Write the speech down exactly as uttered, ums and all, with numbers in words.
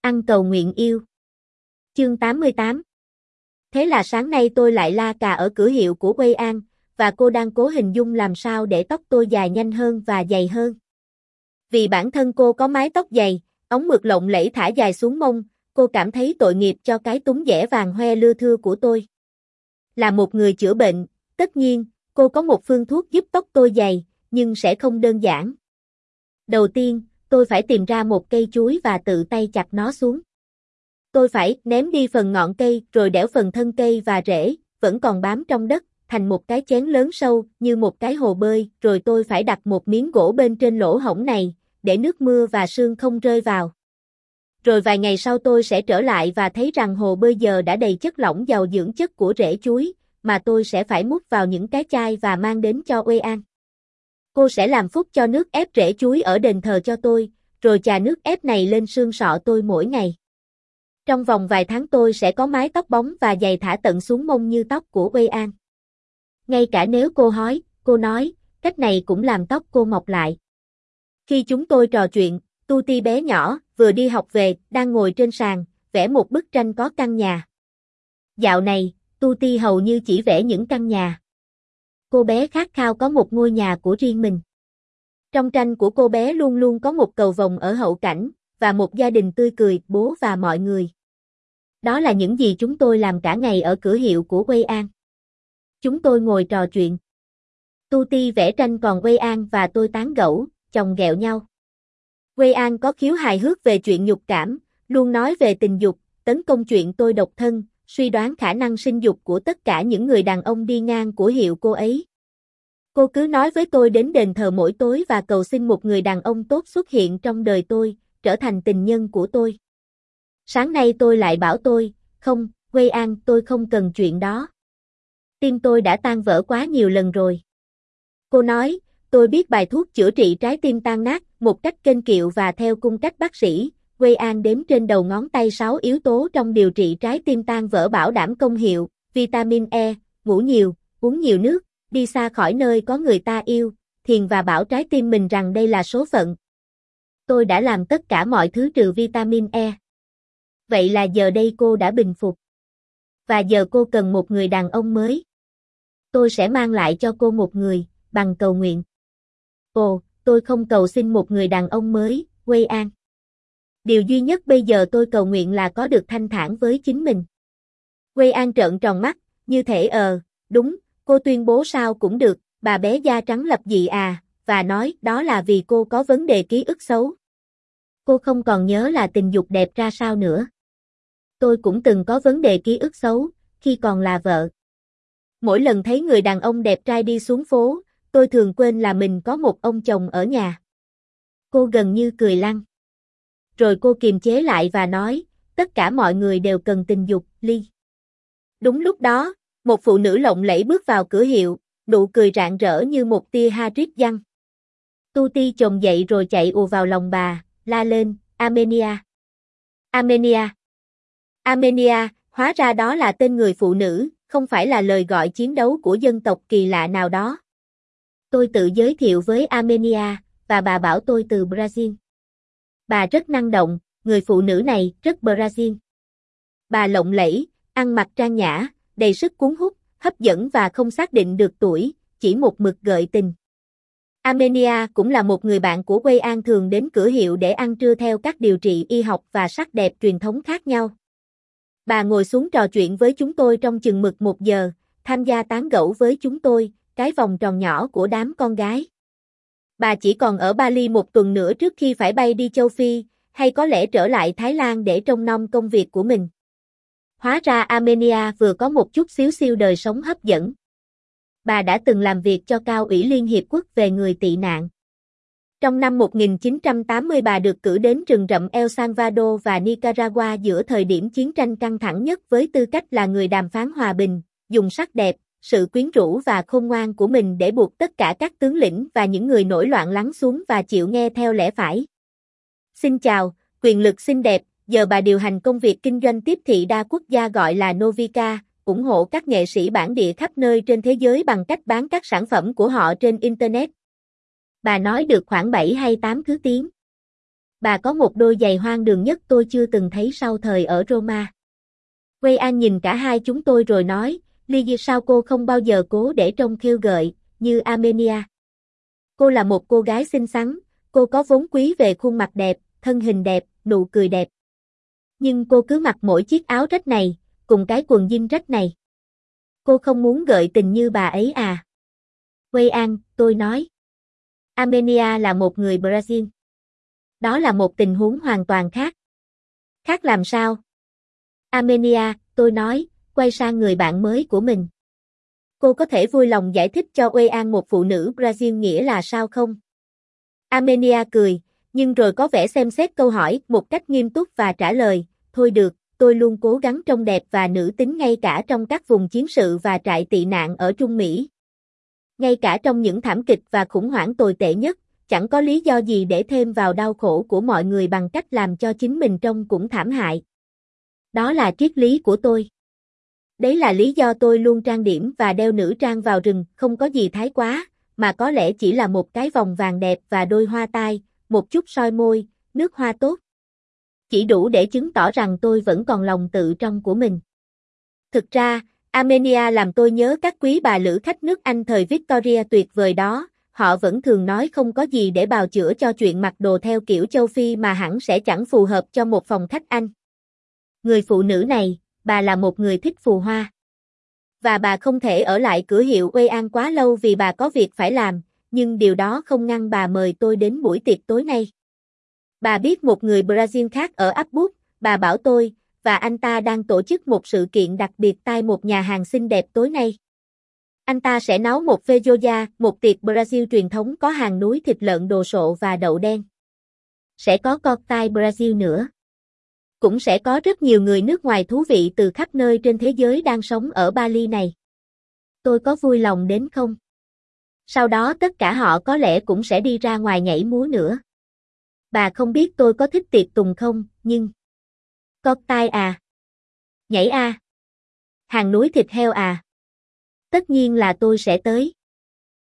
Ăn cầu nguyện yêu. Chương tám mươi tám. Thế là sáng nay tôi lại la cà ở cửa hiệu của Quây An, và cô đang cố hình dung làm sao để tóc tôi dài nhanh hơn và dày hơn. Vì bản thân cô có mái tóc dày, ống mượt lộng lẫy thả dài xuống mông, cô cảm thấy tội nghiệp cho cái túm dẻ vàng hoe lưa thưa của tôi. Là một người chữa bệnh, tất nhiên, cô có một phương thuốc giúp tóc tôi dày, nhưng sẽ không đơn giản. Đầu tiên, tôi phải tìm ra một cây chuối và tự tay chặt nó xuống. Tôi phải ném đi phần ngọn cây rồi đẽo phần thân cây và rễ, vẫn còn bám trong đất, thành một cái chén lớn sâu như một cái hồ bơi, rồi tôi phải đặt một miếng gỗ bên trên lỗ hổng này, để nước mưa và sương không rơi vào. Rồi vài ngày sau tôi sẽ trở lại và thấy rằng hồ bơi giờ đã đầy chất lỏng giàu dưỡng chất của rễ chuối, mà tôi sẽ phải múc vào những cái chai và mang đến cho Quây An. Cô sẽ làm phúc cho nước ép rễ chuối ở đền thờ cho tôi, rồi chà nước ép này lên xương sọ tôi mỗi ngày. Trong vòng vài tháng tôi sẽ có mái tóc bóng và dày thả tận xuống mông như tóc của Quây An. Ngay cả nếu cô hói, cô nói, cách này cũng làm tóc cô mọc lại. Khi chúng tôi trò chuyện, Tuti bé nhỏ, vừa đi học về, đang ngồi trên sàn, vẽ một bức tranh có căn nhà. Dạo này, Tuti hầu như chỉ vẽ những căn nhà. Cô bé khát khao có một ngôi nhà của riêng mình. Trong tranh của cô bé luôn luôn có một cầu vồng ở hậu cảnh, và một gia đình tươi cười, bố và mọi người. Đó là những gì chúng tôi làm cả ngày ở cửa hiệu của Quây An. Chúng tôi ngồi trò chuyện. Tuti vẽ tranh còn Quây An và tôi tán gẫu, chồng ghẹo nhau. Quây An có khiếu hài hước về chuyện nhục cảm, luôn nói về tình dục, tấn công chuyện tôi độc thân, suy đoán khả năng sinh dục của tất cả những người đàn ông đi ngang của hiệu cô ấy. Cô cứ nói với tôi đến đền thờ mỗi tối và cầu xin một người đàn ông tốt xuất hiện trong đời tôi, trở thành tình nhân của tôi. Sáng nay tôi lại bảo tôi, không, Quây An, tôi không cần chuyện đó. Tim tôi đã tan vỡ quá nhiều lần rồi. Cô nói, tôi biết bài thuốc chữa trị trái tim tan nát, một cách kênh kiệu và theo cung cách bác sĩ. Quây An đếm trên đầu ngón tay sáu yếu tố trong điều trị trái tim tan vỡ bảo đảm công hiệu: vitamin E, ngủ nhiều, uống nhiều nước, đi xa khỏi nơi có người ta yêu, thiền và bảo trái tim mình rằng đây là số phận. Tôi đã làm tất cả mọi thứ trừ vitamin E. Vậy là giờ đây cô đã bình phục. Và giờ cô cần một người đàn ông mới. Tôi sẽ mang lại cho cô một người, bằng cầu nguyện. Ồ, tôi không cầu xin một người đàn ông mới, Quây An. Điều duy nhất bây giờ tôi cầu nguyện là có được thanh thản với chính mình. Quây An trợn tròn mắt, như thể ờ, đúng, cô tuyên bố sao cũng được, bà bé da trắng lập dị à, và nói đó là vì cô có vấn đề ký ức xấu. Cô không còn nhớ là tình dục đẹp ra sao nữa. Tôi cũng từng có vấn đề ký ức xấu, khi còn là vợ. Mỗi lần thấy người đàn ông đẹp trai đi xuống phố, tôi thường quên là mình có một ông chồng ở nhà. Cô gần như cười lăn. Rồi cô kiềm chế lại và nói, tất cả mọi người đều cần tình dục, Ly. Đúng lúc đó, một phụ nữ lộng lẫy bước vào cửa hiệu, nụ cười rạng rỡ như một tia Hadrid giăng. Tuti chồm dậy rồi chạy ùa vào lòng bà, la lên, Armenia. Armenia. Armenia, hóa ra đó là tên người phụ nữ, không phải là lời gọi chiến đấu của dân tộc kỳ lạ nào đó. Tôi tự giới thiệu với Armenia, và bà bảo tôi từ Brazil. Bà rất năng động, người phụ nữ này rất Brazil. Bà lộng lẫy, ăn mặc trang nhã, đầy sức cuốn hút, hấp dẫn và không xác định được tuổi, chỉ một mực gợi tình. Armenia cũng là một người bạn của Quây An thường đến cửa hiệu để ăn trưa theo các điều trị y học và sắc đẹp truyền thống khác nhau. Bà ngồi xuống trò chuyện với chúng tôi trong chừng mực một giờ, tham gia tán gẫu với chúng tôi, cái vòng tròn nhỏ của đám con gái. Bà chỉ còn ở Bali một tuần nữa trước khi phải bay đi châu Phi, hay có lẽ trở lại Thái Lan để trông nom công việc của mình. Hóa ra Armenia vừa có một chút xíu siêu đời sống hấp dẫn. Bà đã từng làm việc cho Cao ủy Liên Hiệp Quốc về người tị nạn. Trong năm một nghìn chín trăm tám mươi bà được cử đến rừng rậm El Salvador và Nicaragua giữa thời điểm chiến tranh căng thẳng nhất với tư cách là người đàm phán hòa bình, dùng sắc đẹp, sự quyến rũ và khôn ngoan của mình để buộc tất cả các tướng lĩnh và những người nổi loạn lắng xuống và chịu nghe theo lẽ phải. Xin chào, quyền lực xinh đẹp, giờ bà điều hành công việc kinh doanh tiếp thị đa quốc gia gọi là Novica, ủng hộ các nghệ sĩ bản địa khắp nơi trên thế giới bằng cách bán các sản phẩm của họ trên Internet. Bà nói được khoảng bảy hay tám thứ tiếng. Bà có một đôi giày hoang đường nhất tôi chưa từng thấy sau thời ở Roma. Wei An nhìn cả hai chúng tôi rồi nói, Lily sao cô không bao giờ cố để trông khiêu gợi, như Armenia. Cô là một cô gái xinh xắn, cô có vốn quý về khuôn mặt đẹp, thân hình đẹp, nụ cười đẹp. Nhưng cô cứ mặc mỗi chiếc áo rách này, cùng cái quần jean rách này. Cô không muốn gợi tình như bà ấy à? Wei An, tôi nói. Armenia là một người Brazil. Đó là một tình huống hoàn toàn khác. Khác làm sao? Armenia, tôi nói, quay sang người bạn mới của mình. Cô có thể vui lòng giải thích cho Wei An một phụ nữ Brazil nghĩa là sao không? Armenia cười, nhưng rồi có vẻ xem xét câu hỏi một cách nghiêm túc và trả lời, thôi được, tôi luôn cố gắng trông đẹp và nữ tính ngay cả trong các vùng chiến sự và trại tị nạn ở Trung Mỹ. Ngay cả trong những thảm kịch và khủng hoảng tồi tệ nhất, chẳng có lý do gì để thêm vào đau khổ của mọi người bằng cách làm cho chính mình trông cũng thảm hại. Đó là triết lý của tôi. Đấy là lý do tôi luôn trang điểm và đeo nữ trang vào rừng, không có gì thái quá, mà có lẽ chỉ là một cái vòng vàng đẹp và đôi hoa tai, một chút son môi, nước hoa tốt. Chỉ đủ để chứng tỏ rằng tôi vẫn còn lòng tự trọng của mình. Thực ra, Armenia làm tôi nhớ các quý bà lữ khách nước Anh thời Victoria tuyệt vời đó, họ vẫn thường nói không có gì để bào chữa cho chuyện mặc đồ theo kiểu châu Phi mà hẳn sẽ chẳng phù hợp cho một phòng khách Anh. Người phụ nữ này, bà là một người thích phù hoa. Và bà không thể ở lại cửa hiệu Wei An quá lâu vì bà có việc phải làm, nhưng điều đó không ngăn bà mời tôi đến buổi tiệc tối nay. Bà biết một người Brazil khác ở Upwood, bà bảo tôi, và anh ta đang tổ chức một sự kiện đặc biệt tại một nhà hàng xinh đẹp tối nay. Anh ta sẽ nấu một feijoada, một tiệc Brazil truyền thống có hàng núi thịt lợn đồ sộ và đậu đen. Sẽ có cocktail Brazil nữa. Cũng sẽ có rất nhiều người nước ngoài thú vị từ khắp nơi trên thế giới đang sống ở Bali này. Tôi có vui lòng đến không? Sau đó tất cả họ có lẽ cũng sẽ đi ra ngoài nhảy múa nữa. Bà không biết tôi có thích tiệc tùng không, nhưng... Cocktail à? Nhảy à? Hàng núi thịt heo à? Tất nhiên là tôi sẽ tới.